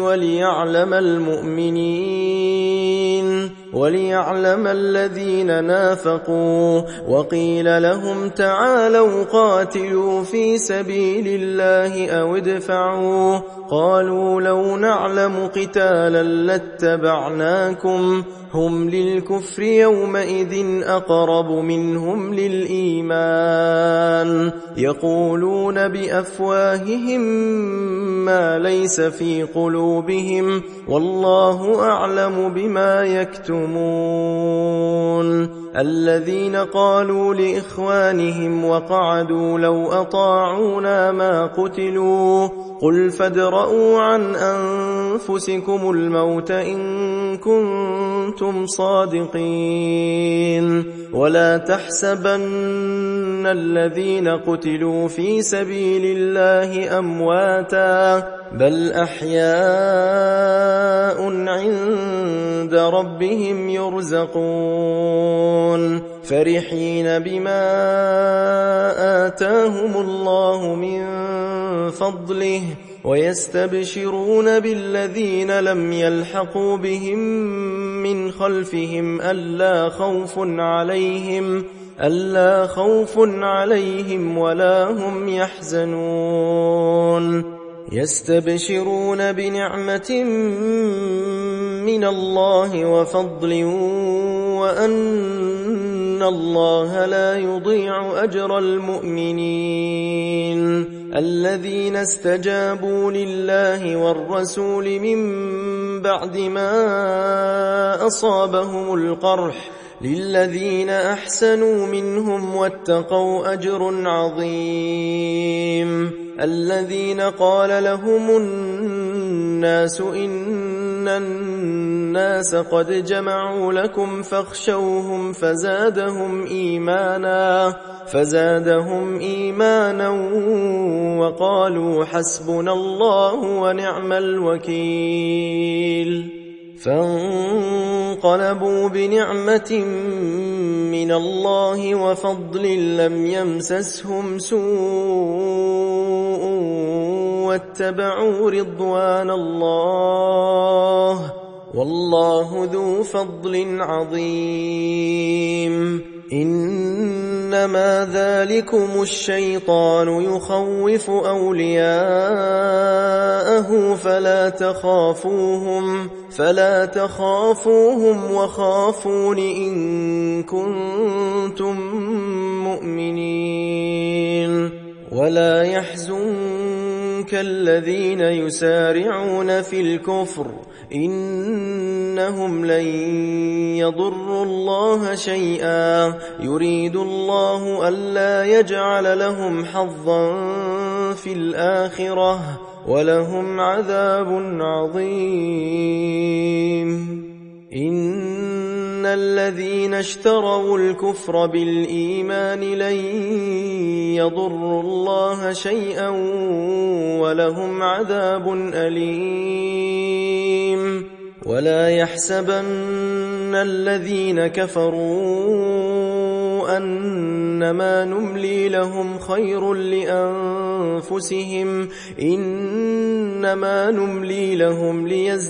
وليعلم الذين نافقوا وقيل لهم تعالوا قاتلوا في سبيل الله أو ادفعوا قالوا لو نعلم قتالا لاتبعناكم هم للكفر يومئذ أقرب منهم للإيمان يقولون بأفواههم ما ليس في قلوبهم والله أعلم بما يكتمون الذين قالوا لإخوانهم وقعدوا لو أطاعونا ما قتلوا قل فادرءوا عن أنفسكم الموت إن كنتم صادقين ولا تحسبن الذين قتلوا في سبيل الله أمواتا بل أحياء عند ربهم يرزقون فرحين بما آتاهم الله من فضله ويستبشرون بالذين لم يلحقوا بهم من خلفهم ألا خوف عليهم ولا هم يحزنون يستبشرون بنعمة من الله وفضل وأن الله لا يضيع أجر المؤمنين الذين استجابوا لله والرسول من بعد ما أصابهم القرح للذين أحسنوا منهم واتقوا أجر عظيم الذين قال لهم الناس إن الناس قد جمعوا لكم فاخشوهم فزادهم إيمانا وقالوا حسبنا الله ونعم الوكيل فانقلبوا بنعمة من الله وفضل لم يمسسهم سوء واتبعوا رضوان الله والله ذو فضل عظيم إنما ذلكم الشيطان يخوف أولياءه فلا تخافوهم وخافون إن كنتم مؤمنين ولا يحزنك الذين يسارعون في الكفر إنهم لن يضروا الله شيئا يريد الله ألا يجعل لهم حظا في الآخرة ولهم عذاب عظيم إن الذين اشتروا الكفر بالإيمان لن يضروا الله شيئا ولهم عذاب أليم ولا يحسبن الذين كفروا أنما نملي لهم خير لأنفسهم إنما نملي لهم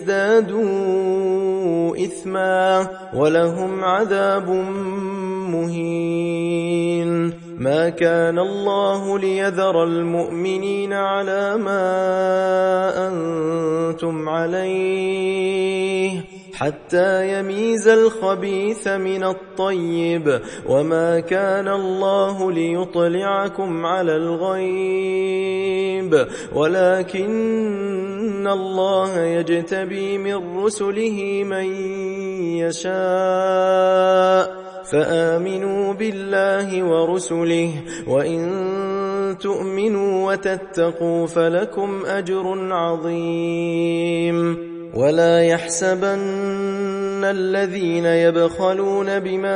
ليزدادوا إثما ولهم عذاب مهين ما كان الله ليذر المؤمنين على ما أنتم عليه حتى يميز الخبيث من الطيب وما كان الله ليطلعكم على الغيب ولكن الله يجتبي من رسله من يشاء فآمنوا بالله ورسله وإن تؤمنوا وتتقوا فلكم أجر عظيم ولا يحسبن الذين يبخلون بما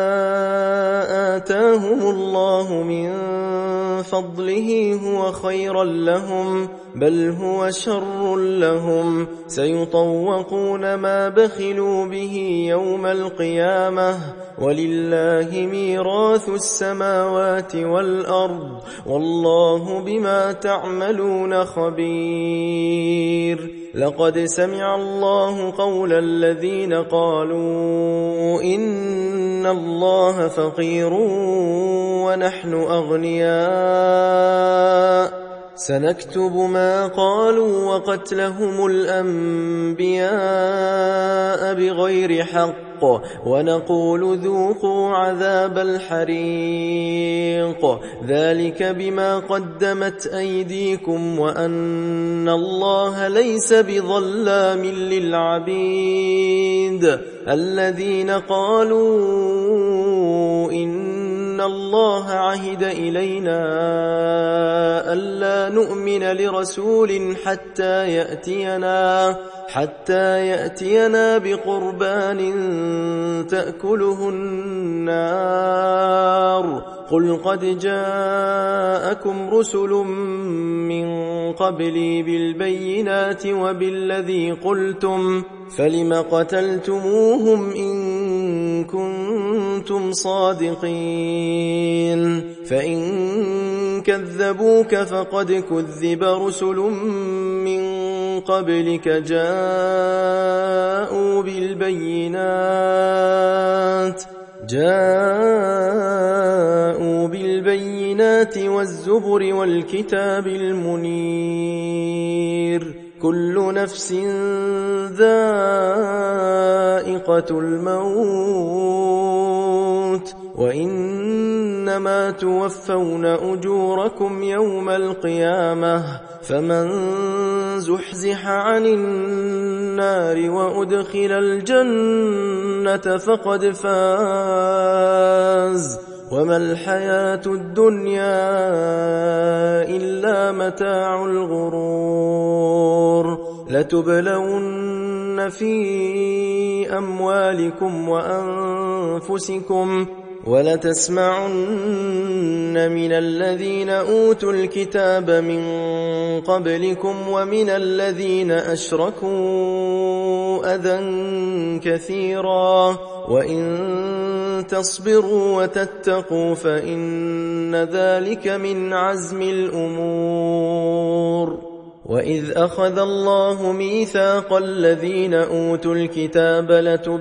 آتاهم الله من فضله هو خيرا لهم بل هو شر لهم سيطوقون ما بخلوا به يوم القيامة ولله ميراث السماوات والأرض والله بما تعملون خبير لقد سمع الله قول الذين قالوا إن الله فقير ونحن أغنياء سنكتب ما قالوا وقتلهم الأنبياء بغير حق ونقول ذوقوا عذاب الحريق ذلك بما قدمت أيديكم وأن الله ليس بظلام للعبيد الذين قالوا إن الله عهد إلينا ألا نؤمن لرسول حتى يأتينا بقربان تأكله النار قل قد جاءكم رسل من قبلي بالبينات وبالذي قلتم فلم قتلتموهم إن كنتم صادقين فإن كذبوك فقد كذب رسل من قبلك جاءوا بالبينات البينات والزبر والكتاب المنير كل نفس ذائقة الموت وإنما توفون أجوركم يوم القيامة فمن زحزح عن النار وأدخل الجنة فقد فاز وما الحياة الدنيا إلا متاع الغرور لتبلون في أموالكم وأنفسكم ولتسمعن من الذين أوتوا الكتاب من قبلكم ومن الذين أشركوا أذى كثيرا وإن تصبروا وتتقوا فإن ذلك من عزم الأمور وإذ أخذ الله ميثاق الذين أوتوا الكتاب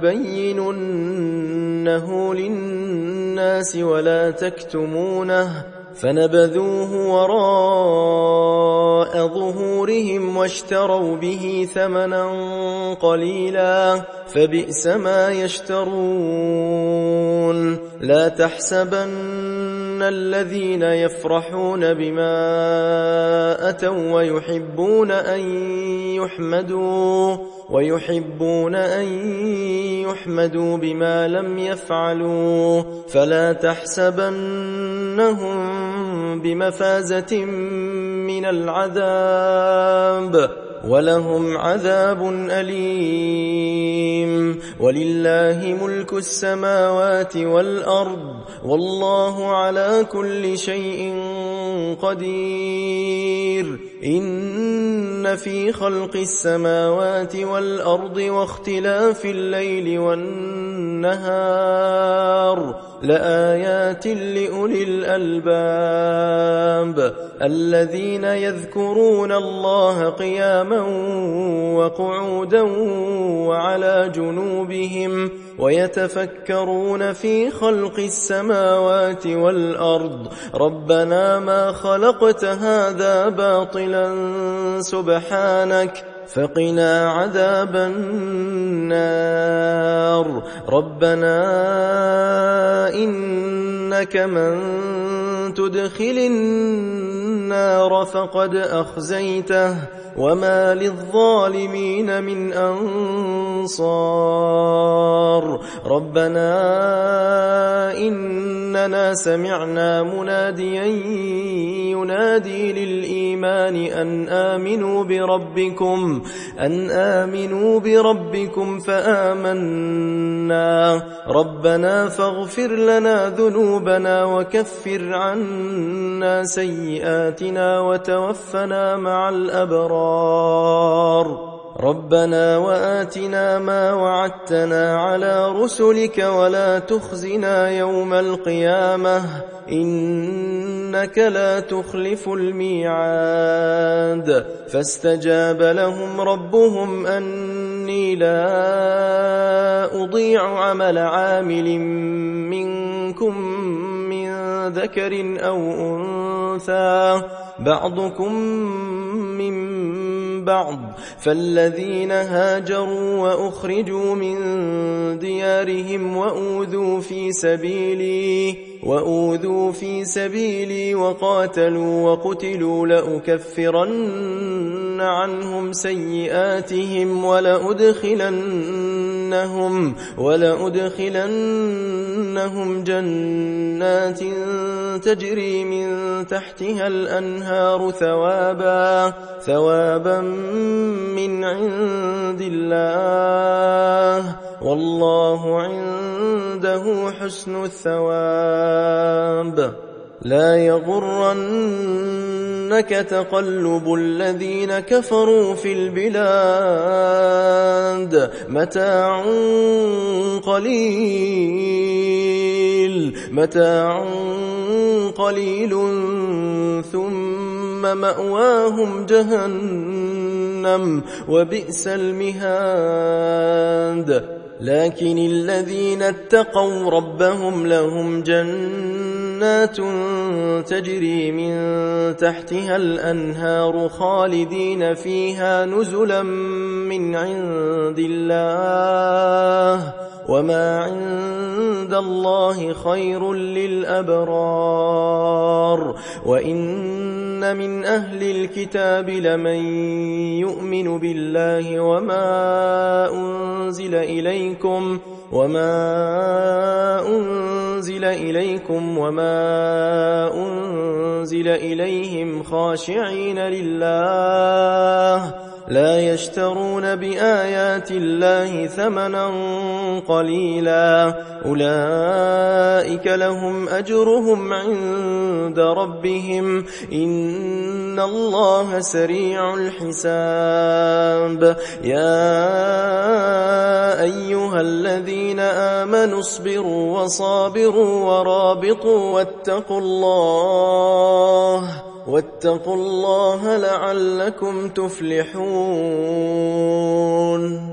لتبيننه للناس ولا تكتمونه فنبذوه وراء ظهورهم واشتروا به ثمنا قليلا فبئس ما يشترون لا تحسبن الذين يفرحون بما أتوا ويحبون أن يحمدوا بما لم يفعلوا فلا تحسبنهم بمفازة من العذاب ولهم عذاب أليم ولله ملك السماوات والأرض والله على كل شيء قدير إن في خلق السماوات والأرض واختلاف الليل والنهار لآيات لأولي الألباب الذين يذكرون الله قياما وقعودا وعلى جنوبهم ويتفكرون في خلق السماوات والأرض ربنا ما خلقت هذا باطلا سبحانك فقنا عذاب النار ربنا إنك من تدخل النار فقد أخزيته وما للظالمين من أنصار ربنا إننا سمعنا مناديا ينادي للإيمان أن آمنوا بربكم فآمنا ربنا فاغفر لنا ذنوبنا وكفر عنا سيئاتنا وتوفنا مع الأبرار ربنا وآتنا ما وعدتنا على رسلك ولا تخزنا يوم القيامة إنك لا تخلف الميعاد فاستجاب لهم ربهم أني لا أضيع عمل عامل منكم من ذكر أو أنثى بعضكم من بعض فالذين هاجروا وأخرجوا من ديارهم وأوذوا في سبيلي وقاتلوا وقتلوا لأكفرن عنهم سيئاتهم ولأدخلنهم جنات تجري من تحتها الأنهار ثوابا من عند الله والله عنده حسن الثواب لا يغرنك تقلب الذين كفروا في البلاد متاع قليل ثم مأواهم جهنم وبئس المهاد لكن الذين اتقوا ربهم لهم جنات جنات تجري من تحتها الأنهار خالدين فيها نزلا من عند الله وما عند الله خير للأبرار وإن من أهل الكتاب لمن يؤمن بالله وما أنزل إليكم وما أنزل إليهم خاشعين لله لا يشترون بآيات الله ثمنا قليلا أولئك لهم أجرهم عند ربهم إن الله سريع الحساب يا أيها الذين آمنوا اصبروا وصابروا ورابطوا واتقوا الله لعلكم تفلحون